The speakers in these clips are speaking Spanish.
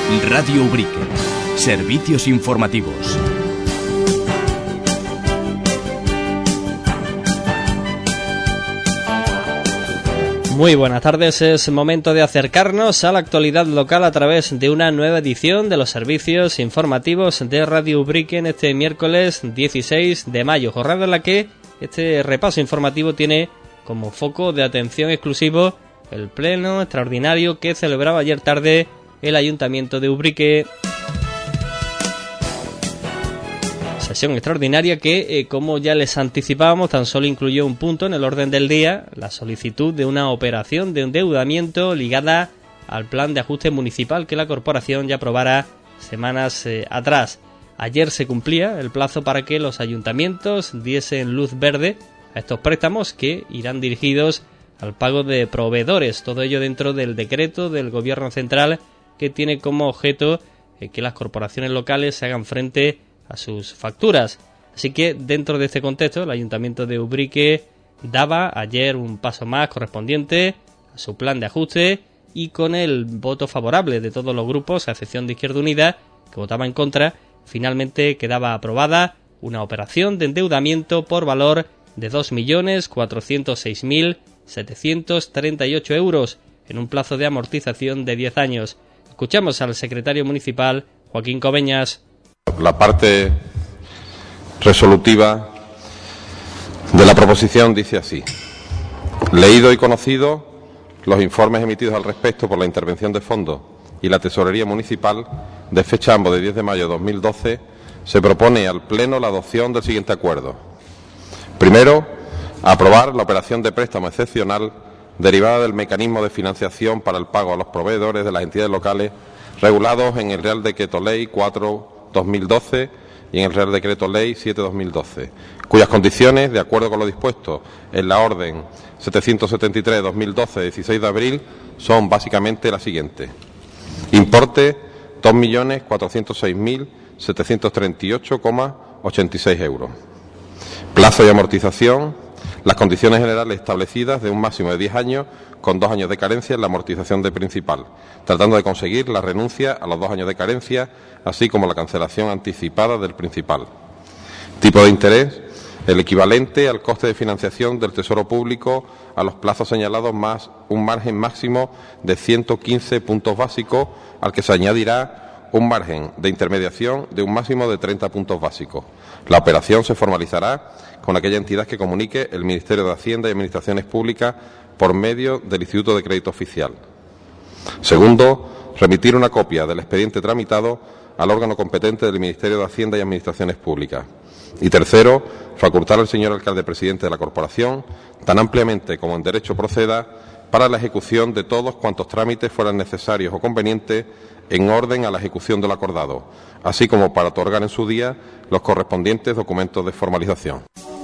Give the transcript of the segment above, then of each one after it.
Radio Ubrique. Servicios informativos. Muy buenas tardes, es momento de acercarnos a la actualidad local a través de una nueva edición de los servicios informativos de Radio Ubrique en este miércoles 16 de mayo, jornada en la que este repaso informativo tiene como foco de atención exclusivo el pleno extraordinario que celebraba ayer tarde el Ayuntamiento de Ubrique. Sesión extraordinaria que, como ya les anticipábamos, tan solo incluyó un punto en el orden del día, la solicitud de una operación de endeudamiento ligada al plan de ajuste municipal que la corporación ya aprobara semanas atrás. Ayer se cumplía el plazo para que los ayuntamientos diesen luz verde a estos préstamos que irán dirigidos al pago de proveedores, todo ello dentro del decreto del Gobierno central que tiene como objeto que las corporaciones locales se hagan frente a sus facturas. Así que dentro de este contexto el Ayuntamiento de Ubrique daba ayer un paso más correspondiente a su plan de ajuste y con el voto favorable de todos los grupos, a excepción de Izquierda Unida, que votaba en contra, finalmente quedaba aprobada una operación de endeudamiento por valor de 2.406.738 euros en un plazo de amortización de 10 años. Escuchamos al secretario municipal, Joaquín Coveñas. La parte resolutiva de la proposición dice así: leído y conocido los informes emitidos al respecto por la Intervención de Fondos y la Tesorería Municipal de fecha ambos de 10 de mayo de 2012, se propone al Pleno la adopción del siguiente acuerdo. Primero, aprobar la operación de préstamo excepcional derivada del mecanismo de financiación para el pago a los proveedores de las entidades locales regulados en el Real Decreto Ley 4/2012 y en el Real Decreto Ley 7/2012, cuyas condiciones, de acuerdo con lo dispuesto en la Orden 773/2012 de 16 de abril, son básicamente las siguientes. Importe 2.406.738,86 euros. Plazo de amortización, las condiciones generales establecidas de un máximo de 10 años con 2 años de carencia en la amortización de principal, tratando de conseguir la renuncia a los 2 años de carencia, así como la cancelación anticipada del principal. Tipo de interés, el equivalente al coste de financiación del Tesoro Público a los plazos señalados más un margen máximo de 115 puntos básicos, al que se añadirá un margen de intermediación de un máximo de 30 puntos básicos. La operación se formalizará con aquella entidad que comunique el Ministerio de Hacienda y Administraciones Públicas por medio del Instituto de Crédito Oficial. Segundo, remitir una copia del expediente tramitado al órgano competente del Ministerio de Hacienda y Administraciones Públicas. Y tercero, facultar al señor alcalde presidente de la corporación, tan ampliamente como en derecho proceda, para la ejecución de todos cuantos trámites fueran necesarios o convenientes en orden a la ejecución de lo acordado, así como para otorgar en su día los correspondientes documentos de formalización.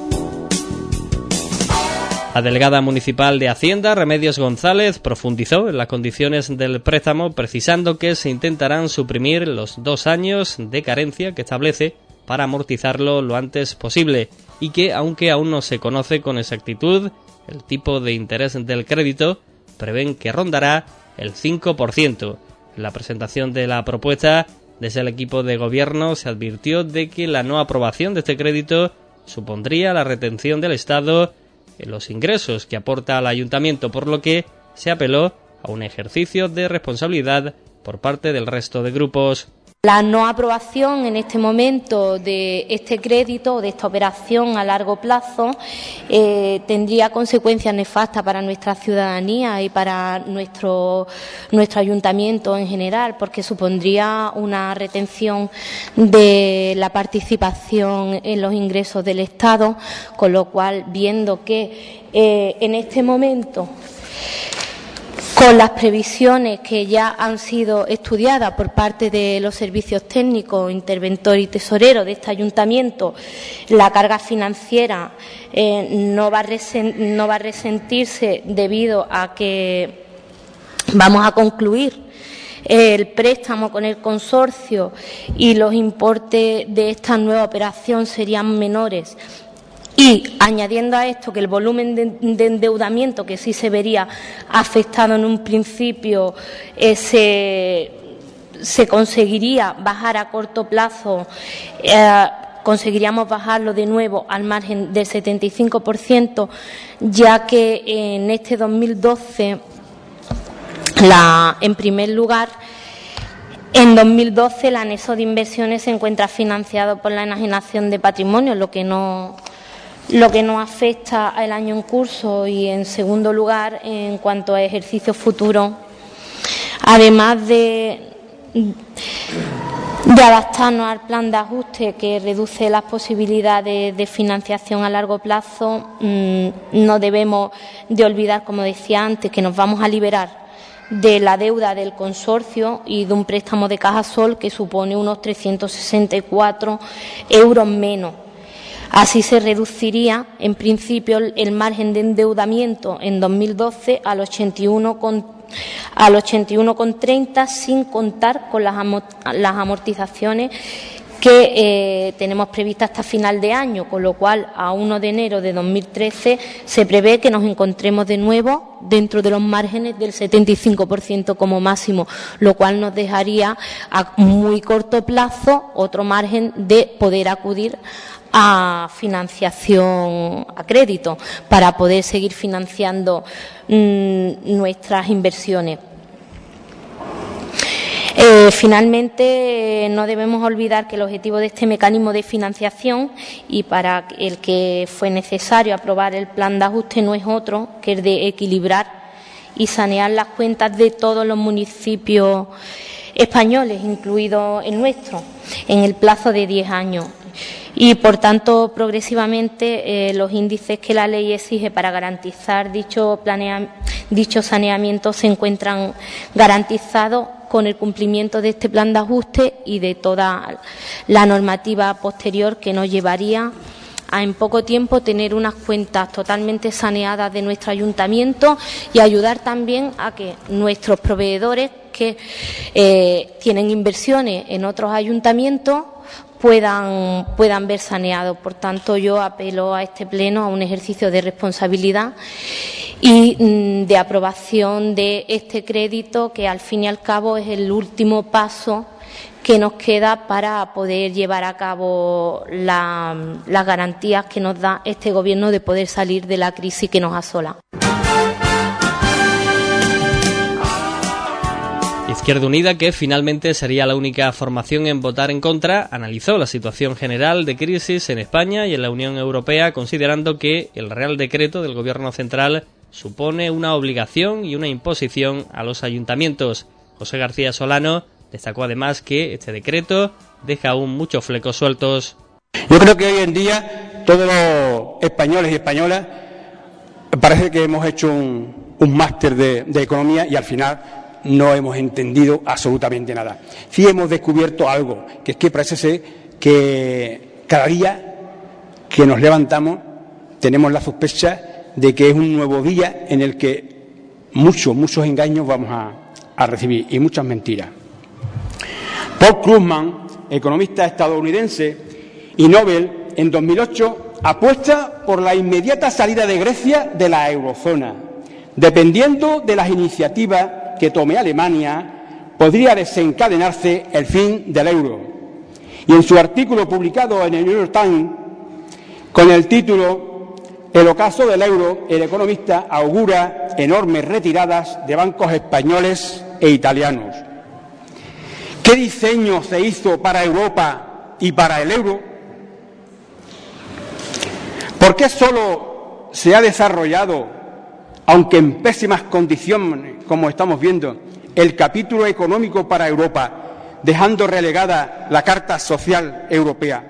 La delegada municipal de Hacienda, Remedios González, profundizó en las condiciones del préstamo, precisando que se intentarán suprimir los 2 años de carencia que establece para amortizarlo lo antes posible y que, aunque aún no se conoce con exactitud el tipo de interés del crédito, prevén que rondará el 5%. En la presentación de la propuesta, desde el equipo de gobierno se advirtió de que la no aprobación de este crédito supondría la retención del Estado en los ingresos que aporta al ayuntamiento, por lo que se apeló a un ejercicio de responsabilidad por parte del resto de grupos. La no aprobación en este momento de este crédito o de esta operación a largo plazo tendría consecuencias nefastas para nuestra ciudadanía y para nuestro ayuntamiento en general, porque supondría una retención de la participación en los ingresos del Estado, con lo cual, viendo que en este momento, con las previsiones que ya han sido estudiadas por parte de los servicios técnicos, interventor y tesorero de este ayuntamiento, la carga financiera no va a resentirse debido a que vamos a concluir el préstamo con el consorcio y los importes de esta nueva operación serían menores. Y añadiendo a esto que el volumen de endeudamiento que sí se vería afectado en un principio se conseguiría bajar a corto plazo, conseguiríamos bajarlo de nuevo al margen del 75%, ya que en este 2012, en primer lugar, en 2012 el anexo de inversiones se encuentra financiado por la enajenación de patrimonio, lo que no afecta al año en curso, y en segundo lugar, en cuanto a ejercicios futuros, además de adaptarnos al plan de ajuste que reduce las posibilidades de financiación a largo plazo, no debemos de olvidar, como decía antes, que nos vamos a liberar de la deuda del consorcio y de un préstamo de Cajasol que supone unos 364 euros menos. Así se reduciría, en principio, el margen de endeudamiento en 2012 al 81,30, sin contar con las amortizaciones que tenemos previstas hasta final de año, con lo cual a 1 de enero de 2013 se prevé que nos encontremos de nuevo dentro de los márgenes del 75% como máximo, lo cual nos dejaría a muy corto plazo otro margen de poder acudir a financiación a crédito para poder seguir financiando nuestras inversiones. Finalmente, no debemos olvidar que el objetivo de este mecanismo de financiación, y para el que fue necesario aprobar el plan de ajuste, no es otro que el de equilibrar y sanear las cuentas de todos los municipios españoles, incluido el nuestro, en el plazo de 10 años. Y, por tanto, progresivamente los índices que la ley exige para garantizar dicho saneamiento se encuentran garantizados con el cumplimiento de este plan de ajuste y de toda la normativa posterior, que nos llevaría a, en poco tiempo, tener unas cuentas totalmente saneadas de nuestro ayuntamiento, y ayudar también a que nuestros proveedores que tienen inversiones en otros ayuntamientos puedan ver saneados. Por tanto, yo apelo a este Pleno a un ejercicio de responsabilidad y de aprobación de este crédito, que al fin y al cabo es el último paso que nos queda para poder llevar a cabo las garantías que nos da este Gobierno de poder salir de la crisis que nos asola. Izquierda Unida, que finalmente sería la única formación en votar en contra, analizó la situación general de crisis en España y en la Unión Europea, considerando que el Real Decreto del Gobierno central supone una obligación y una imposición a los ayuntamientos. José García Solano destacó además que este decreto deja aún muchos flecos sueltos. Yo creo que hoy en día todos los españoles y españolas parece que hemos hecho un máster de economía y al final no hemos entendido absolutamente nada. Sí hemos descubierto algo, que es que parece ser que cada día que nos levantamos tenemos la sospecha de que es un nuevo día en el que muchos engaños vamos a recibir y muchas mentiras. Paul Krugman, economista estadounidense y Nobel, en 2008 apuesta por la inmediata salida de Grecia de la eurozona. Dependiendo de las iniciativas que tome Alemania, podría desencadenarse el fin del euro. Y en su artículo publicado en el New York Times, con el título "El ocaso del euro", el economista augura enormes retiradas de bancos españoles e italianos. ¿Qué diseño se hizo para Europa y para el euro? ¿Por qué solo se ha desarrollado, aunque en pésimas condiciones, como estamos viendo, el capítulo económico para Europa, dejando relegada la Carta Social Europea?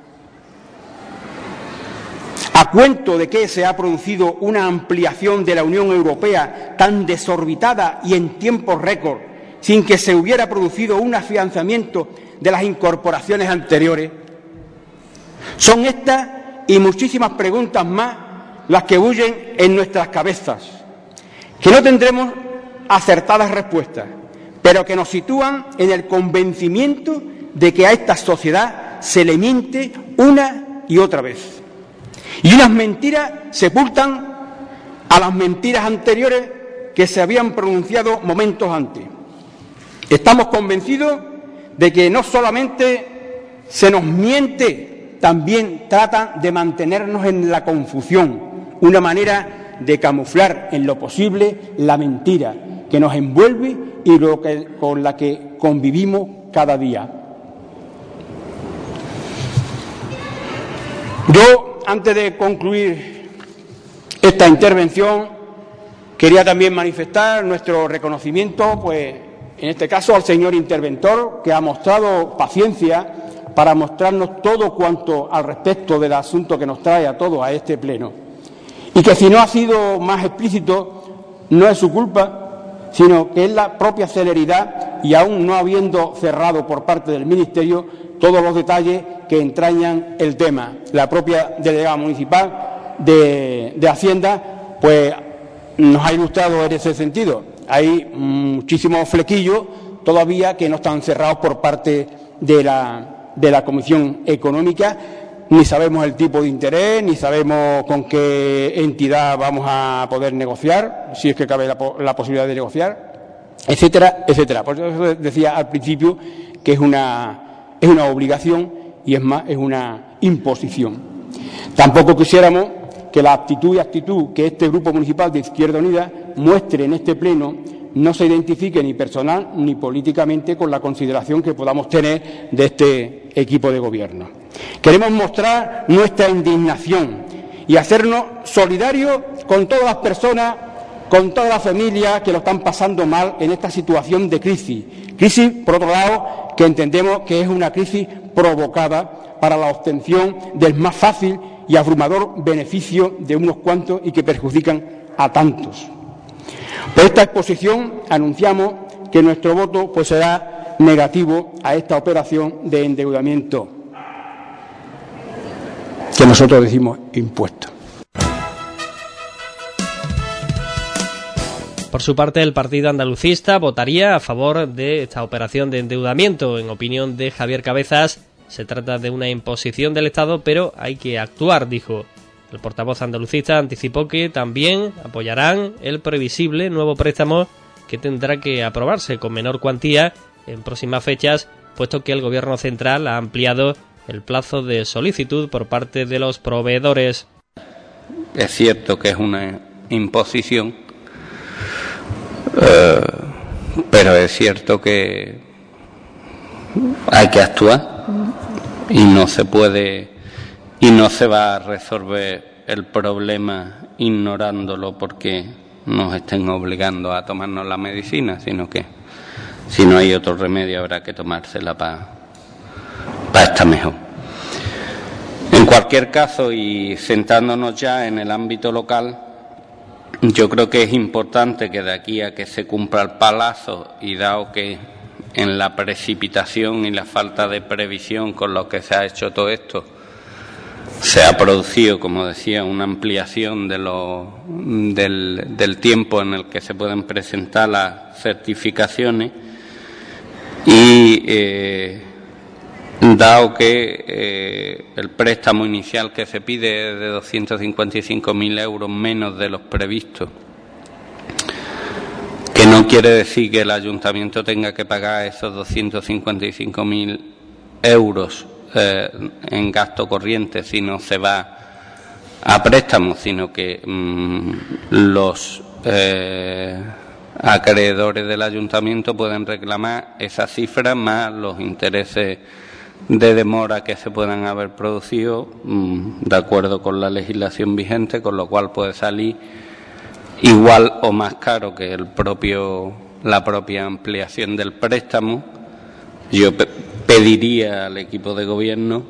¿A cuento de que se ha producido una ampliación de la Unión Europea tan desorbitada y en tiempos récord, sin que se hubiera producido un afianzamiento de las incorporaciones anteriores? Son estas y muchísimas preguntas más las que bullen en nuestras cabezas, que no tendremos acertadas respuestas, pero que nos sitúan en el convencimiento de que a esta sociedad se le miente una y otra vez. Y unas mentiras sepultan a las mentiras anteriores que se habían pronunciado momentos antes. Estamos convencidos de que no solamente se nos miente, también tratan de mantenernos en la confusión, una manera de camuflar en lo posible la mentira que nos envuelve y con la que convivimos cada día. Yo, antes de concluir esta intervención, quería también manifestar nuestro reconocimiento, pues, en este caso al señor interventor, que ha mostrado paciencia para mostrarnos todo cuanto al respecto del asunto que nos trae a todos a este pleno. Y que si no ha sido más explícito, no es su culpa, sino que es la propia celeridad y aún no habiendo cerrado por parte del Ministerio todos los detalles que entrañan el tema. La propia delegada municipal de Hacienda, pues, nos ha ilustrado en ese sentido. Hay muchísimos flequillos todavía que no están cerrados por parte de la Comisión Económica. Ni sabemos el tipo de interés, ni sabemos con qué entidad vamos a poder negociar, si es que cabe la posibilidad de negociar, etcétera, etcétera. Por eso decía al principio que es una obligación y es más, es una imposición. Tampoco quisiéramos que la actitud y actitud que este Grupo Municipal de Izquierda Unida muestre en este pleno no se identifique ni personal ni políticamente con la consideración que podamos tener de este equipo de gobierno. Queremos mostrar nuestra indignación y hacernos solidarios con todas las personas, con todas las familias que lo están pasando mal en esta situación de crisis. Crisis, por otro lado, que entendemos que es una crisis provocada para la obtención del más fácil y abrumador beneficio de unos cuantos y que perjudican a tantos. Por esta exposición anunciamos que nuestro voto, pues, será negativo a esta operación de endeudamiento que nosotros decimos impuesto. Por su parte, el partido andalucista votaría a favor de esta operación de endeudamiento. En opinión de Javier Cabezas, se trata de una imposición del Estado, pero hay que actuar, dijo. El portavoz andalucista anticipó que también apoyarán el previsible nuevo préstamo que tendrá que aprobarse con menor cuantía en próximas fechas, puesto que el Gobierno central ha ampliado el plazo de solicitud por parte de los proveedores. Es cierto que es una imposición, pero es cierto que hay que actuar y no se puede y no se va a resolver el problema ignorándolo porque nos estén obligando a tomarnos la medicina, sino que si no hay otro remedio habrá que tomársela para estar mejor. En cualquier caso, y sentándonos ya en el ámbito local, yo creo que es importante que de aquí a que se cumpla el plazo, y dado que en la precipitación y la falta de previsión con lo que se ha hecho todo esto, se ha producido, como decía, una ampliación del tiempo en el que se pueden presentar las certificaciones y dado que el préstamo inicial que se pide es de 255.000 euros menos de los previstos, que no quiere decir que el ayuntamiento tenga que pagar esos 255.000 euros en gasto corriente si no se va a préstamos, sino que los acreedores del ayuntamiento pueden reclamar esa cifra más los intereses de demora que se puedan haber producido de acuerdo con la legislación vigente, con lo cual puede salir igual o más caro que la propia ampliación del préstamo. Yo pediría al equipo de gobierno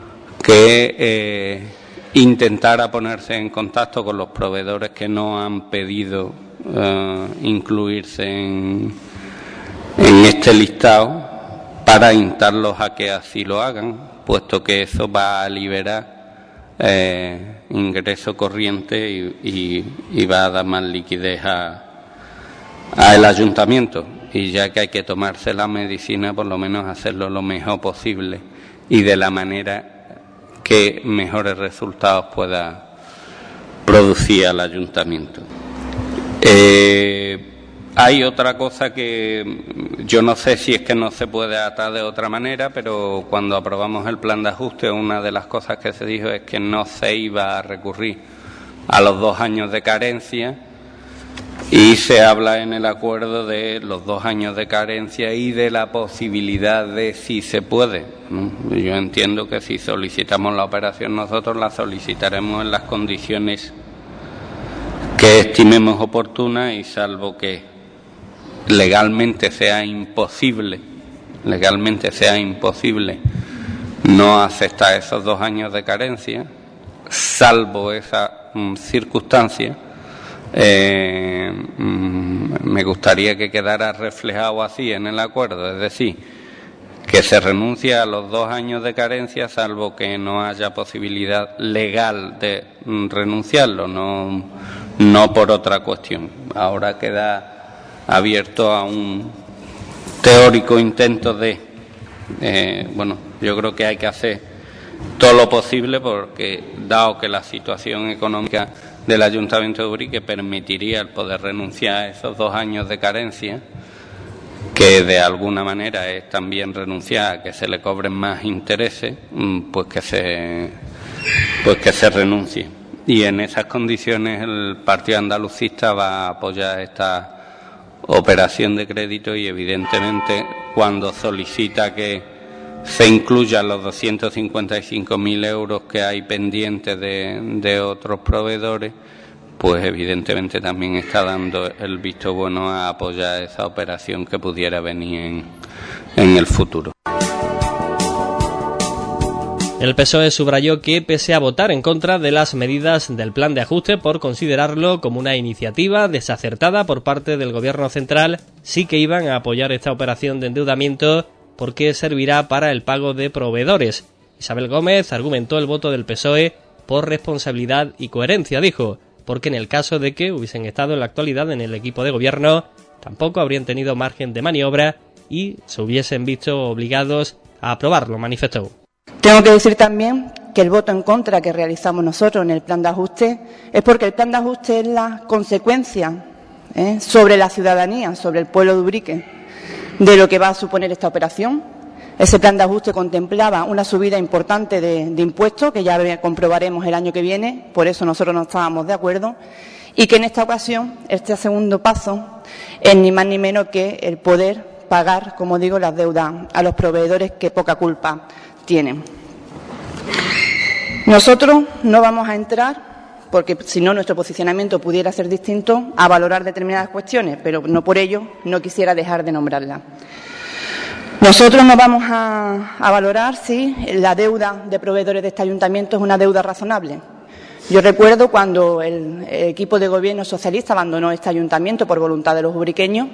que intentara ponerse en contacto con los proveedores que no han pedido incluirse en este listado para instarlos a que así lo hagan, puesto que eso va a liberar ingreso corriente y va a dar más liquidez al ayuntamiento. Y ya que hay que tomarse la medicina, por lo menos hacerlo lo mejor posible y de la manera que mejores resultados pueda producir al ayuntamiento. Hay otra cosa que yo no sé si es que no se puede atar de otra manera, pero cuando aprobamos el plan de ajuste, una de las cosas que se dijo es que no se iba a recurrir a los 2 años de carencia, y se habla en el acuerdo de los 2 años de carencia y de la posibilidad de si se puede, ¿no? Yo entiendo que si solicitamos la operación nosotros la solicitaremos en las condiciones que estimemos oportunas, y salvo que legalmente sea imposible no aceptar esos 2 años de carencia, salvo esa circunstancia, me gustaría que quedara reflejado así en el acuerdo, es decir, que se renuncia a los 2 años de carencia, salvo que no haya posibilidad legal de renunciarlo, no por otra cuestión. Ahora queda abierto a un teórico intento de, yo creo que hay que hacer todo lo posible, porque dado que la situación económica del Ayuntamiento de Ubrique permitiría el poder renunciar a esos 2 años de carencia, que de alguna manera es también renunciar a que se le cobren más intereses, pues que se renuncie. Y en esas condiciones el Partido Andalucista va a apoyar esta operación de crédito, y evidentemente cuando solicita que se incluyan los 255.000 euros que hay pendientes de otros proveedores, pues evidentemente también está dando el visto bueno a apoyar esa operación que pudiera venir en el futuro. El PSOE subrayó que, pese a votar en contra de las medidas del plan de ajuste por considerarlo como una iniciativa desacertada por parte del Gobierno central, sí que iban a apoyar esta operación de endeudamiento porque servirá para el pago de proveedores. Isabel Gómez argumentó el voto del PSOE por responsabilidad y coherencia, dijo, porque en el caso de que hubiesen estado en la actualidad en el equipo de gobierno, tampoco habrían tenido margen de maniobra y se hubiesen visto obligados a aprobarlo, manifestó. Tengo que decir también que el voto en contra que realizamos nosotros en el plan de ajuste es porque el plan de ajuste es la consecuencia sobre la ciudadanía, sobre el pueblo de Ubrique, de lo que va a suponer esta operación. Ese plan de ajuste contemplaba una subida importante de impuestos, que ya comprobaremos el año que viene, por eso nosotros no estábamos de acuerdo, y que en esta ocasión, este segundo paso, es ni más ni menos que el poder pagar, como digo, las deudas a los proveedores que poca culpa tienen. Nosotros no vamos a entrar, porque si no nuestro posicionamiento pudiera ser distinto, a valorar determinadas cuestiones, pero no por ello no quisiera dejar de nombrarlas. Nosotros no vamos a valorar si la deuda de proveedores de este ayuntamiento es una deuda razonable. Yo recuerdo cuando el equipo de gobierno socialista abandonó este ayuntamiento por voluntad de los ubriqueños,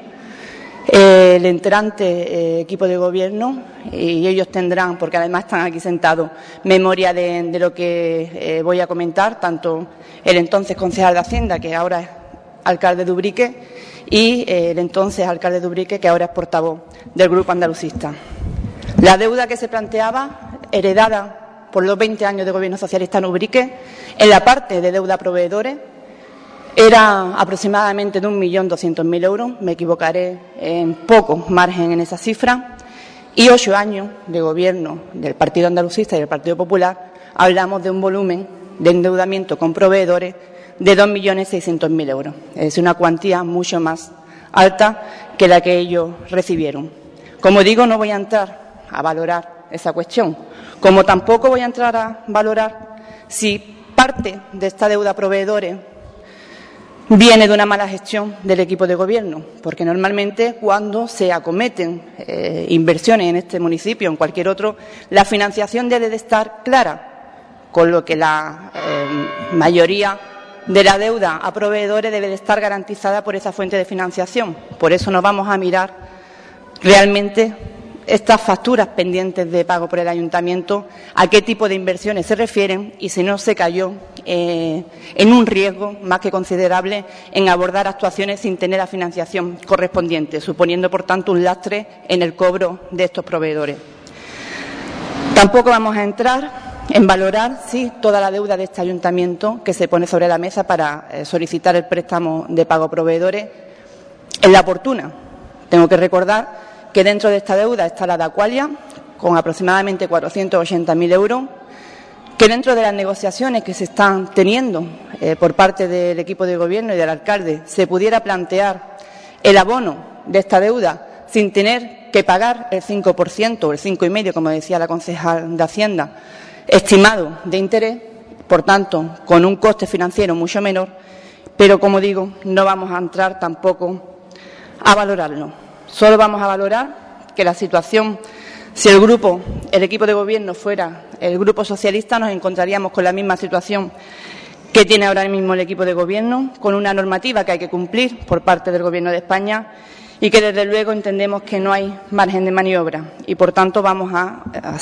el entrante equipo de gobierno, y ellos tendrán, porque además están aquí sentados, memoria de lo que voy a comentar, tanto el entonces concejal de Hacienda, que ahora es alcalde de Ubrique, y el entonces alcalde de Ubrique, que ahora es portavoz del Grupo Andalucista. La deuda que se planteaba, heredada por los 20 años de gobierno socialista en Ubrique, en la parte de deuda a proveedores, era aproximadamente de 1.200.000 euros, me equivocaré en poco margen en esa cifra, y 8 años de gobierno del Partido Andalucista y del Partido Popular, hablamos de un volumen de endeudamiento con proveedores de 2.600.000 euros, es decir, una cuantía mucho más alta que la que ellos recibieron. Como digo, no voy a entrar a valorar esa cuestión, como tampoco voy a entrar a valorar si parte de esta deuda a proveedores viene de una mala gestión del equipo de gobierno, porque normalmente cuando se acometen inversiones en este municipio o en cualquier otro, la financiación debe de estar clara, con lo que la mayoría de la deuda a proveedores debe de estar garantizada por esa fuente de financiación. Por eso nos vamos a mirar realmente estas facturas pendientes de pago por el ayuntamiento, a qué tipo de inversiones se refieren y si no se cayó en un riesgo más que considerable en abordar actuaciones sin tener la financiación correspondiente, suponiendo, por tanto, un lastre en el cobro de estos proveedores. Tampoco vamos a entrar en valorar si toda la deuda de este ayuntamiento que se pone sobre la mesa para solicitar el préstamo de pago a proveedores es la oportuna. Tengo que recordar que dentro de esta deuda está la de Aqualia, con aproximadamente 480.000 euros, que dentro de las negociaciones que se están teniendo por parte del equipo de gobierno y del alcalde se pudiera plantear el abono de esta deuda sin tener que pagar el 5% o el 5,5%, como decía la concejal de Hacienda, estimado de interés, por tanto, con un coste financiero mucho menor, pero, como digo, no vamos a entrar tampoco a valorarlo. Solo vamos a valorar que la situación, si el equipo de gobierno fuera el Grupo Socialista, nos encontraríamos con la misma situación que tiene ahora mismo el equipo de gobierno, con una normativa que hay que cumplir por parte del Gobierno de España y que, desde luego, entendemos que no hay margen de maniobra y, por tanto, vamos a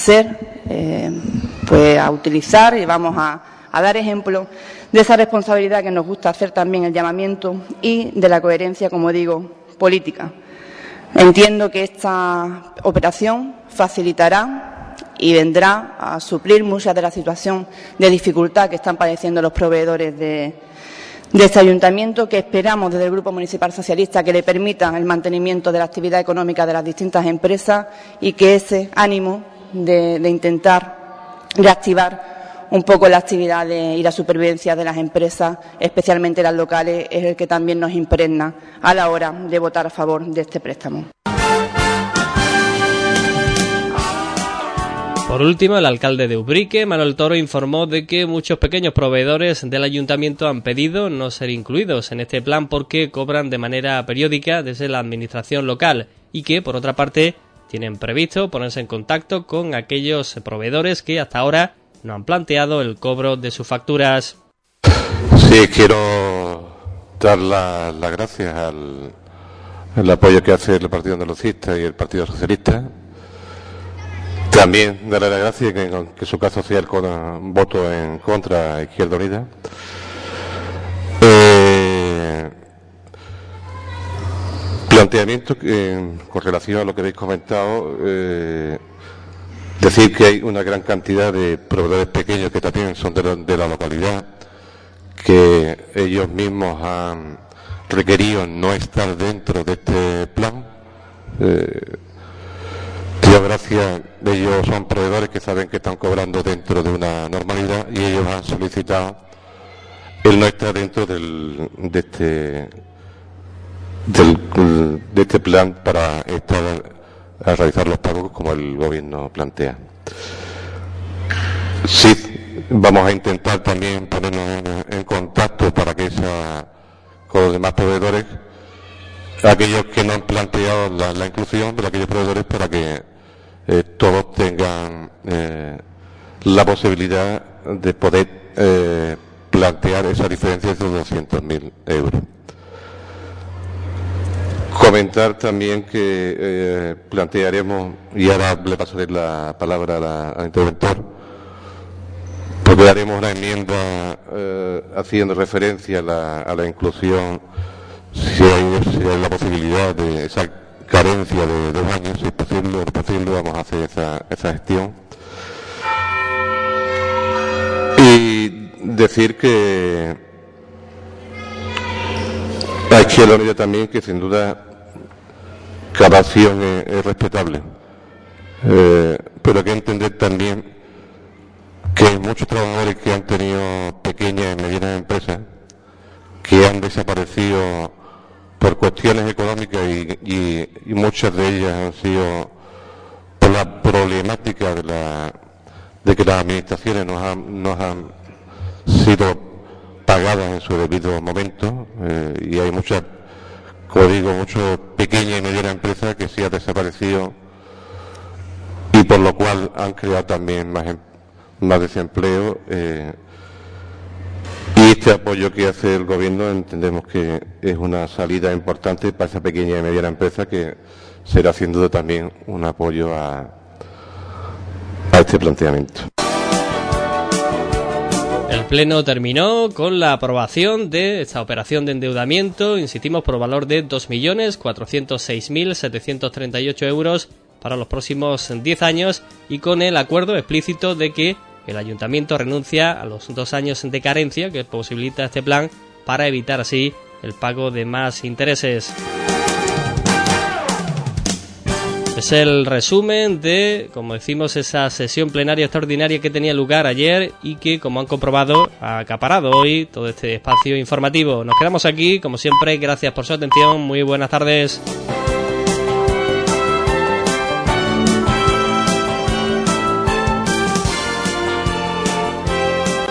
utilizar y vamos a dar ejemplo de esa responsabilidad que nos gusta hacer también el llamamiento y de la coherencia, como digo, política. Entiendo que esta operación facilitará y vendrá a suplir muchas de la situación de dificultad que están padeciendo los proveedores de este ayuntamiento, que esperamos desde el Grupo Municipal Socialista que le permita el mantenimiento de la actividad económica de las distintas empresas y que ese ánimo de intentar reactivar un poco la actividad y la supervivencia de las empresas, especialmente las locales, es el que también nos impregna a la hora de votar a favor de este préstamo. Por último, el alcalde de Ubrique, Manuel Toro, informó de que muchos pequeños proveedores del ayuntamiento han pedido no ser incluidos en este plan porque cobran de manera periódica desde la administración local y que, por otra parte, tienen previsto ponerse en contacto con aquellos proveedores que hasta ahora no han planteado el cobro de sus facturas. Sí, quiero dar las gracias al apoyo que hace el Partido Andalucista y el Partido Socialista. También darle las gracias que su caso sea el voto en contra a Izquierda Unida. Planteamiento con relación a lo que habéis comentado, decir que hay una gran cantidad de proveedores pequeños que también son de la localidad, que ellos mismos han requerido no estar dentro de este plan. Gracias, ellos son proveedores que saben que están cobrando dentro de una normalidad y ellos han solicitado el no estar dentro de este plan para estar a realizar los pagos como el gobierno plantea. Sí, vamos a intentar también ponernos en contacto para que con los demás proveedores, aquellos que no han planteado la inclusión de aquellos proveedores, para que todos tengan la posibilidad de poder plantear esa diferencia de 200.000 euros. Comentar también que plantearemos, y ahora le pasaré la palabra al interventor, porque haremos una enmienda haciendo referencia a la inclusión, si hay la posibilidad de esa carencia de 2 años, si es posible, vamos a hacer esa gestión. Y decir que a Izquierda Unida también, que sin duda cada acción es respetable, pero hay que entender también que hay muchos trabajadores que han tenido pequeñas y medianas empresas que han desaparecido por cuestiones económicas y muchas de ellas han sido por la problemática de que las administraciones no han sido pagadas en su debido momento, y hay muchas, como digo, muchas pequeñas y medianas empresas que sí han desaparecido y por lo cual han creado también más desempleo. Y este apoyo que hace el gobierno entendemos que es una salida importante para esa pequeña y mediana empresa, que será sin duda también un apoyo a este planteamiento. El Pleno terminó con la aprobación de esta operación de endeudamiento, insistimos, por valor de 2.406.738 euros para los próximos 10 años y con el acuerdo explícito de que el ayuntamiento renuncia a los 2 años de carencia que posibilita este plan para evitar así el pago de más intereses. Es el resumen de, como decimos, esa sesión plenaria extraordinaria que tenía lugar ayer y que, como han comprobado, ha acaparado hoy todo este espacio informativo. Nos quedamos aquí, como siempre, gracias por su atención, muy buenas tardes.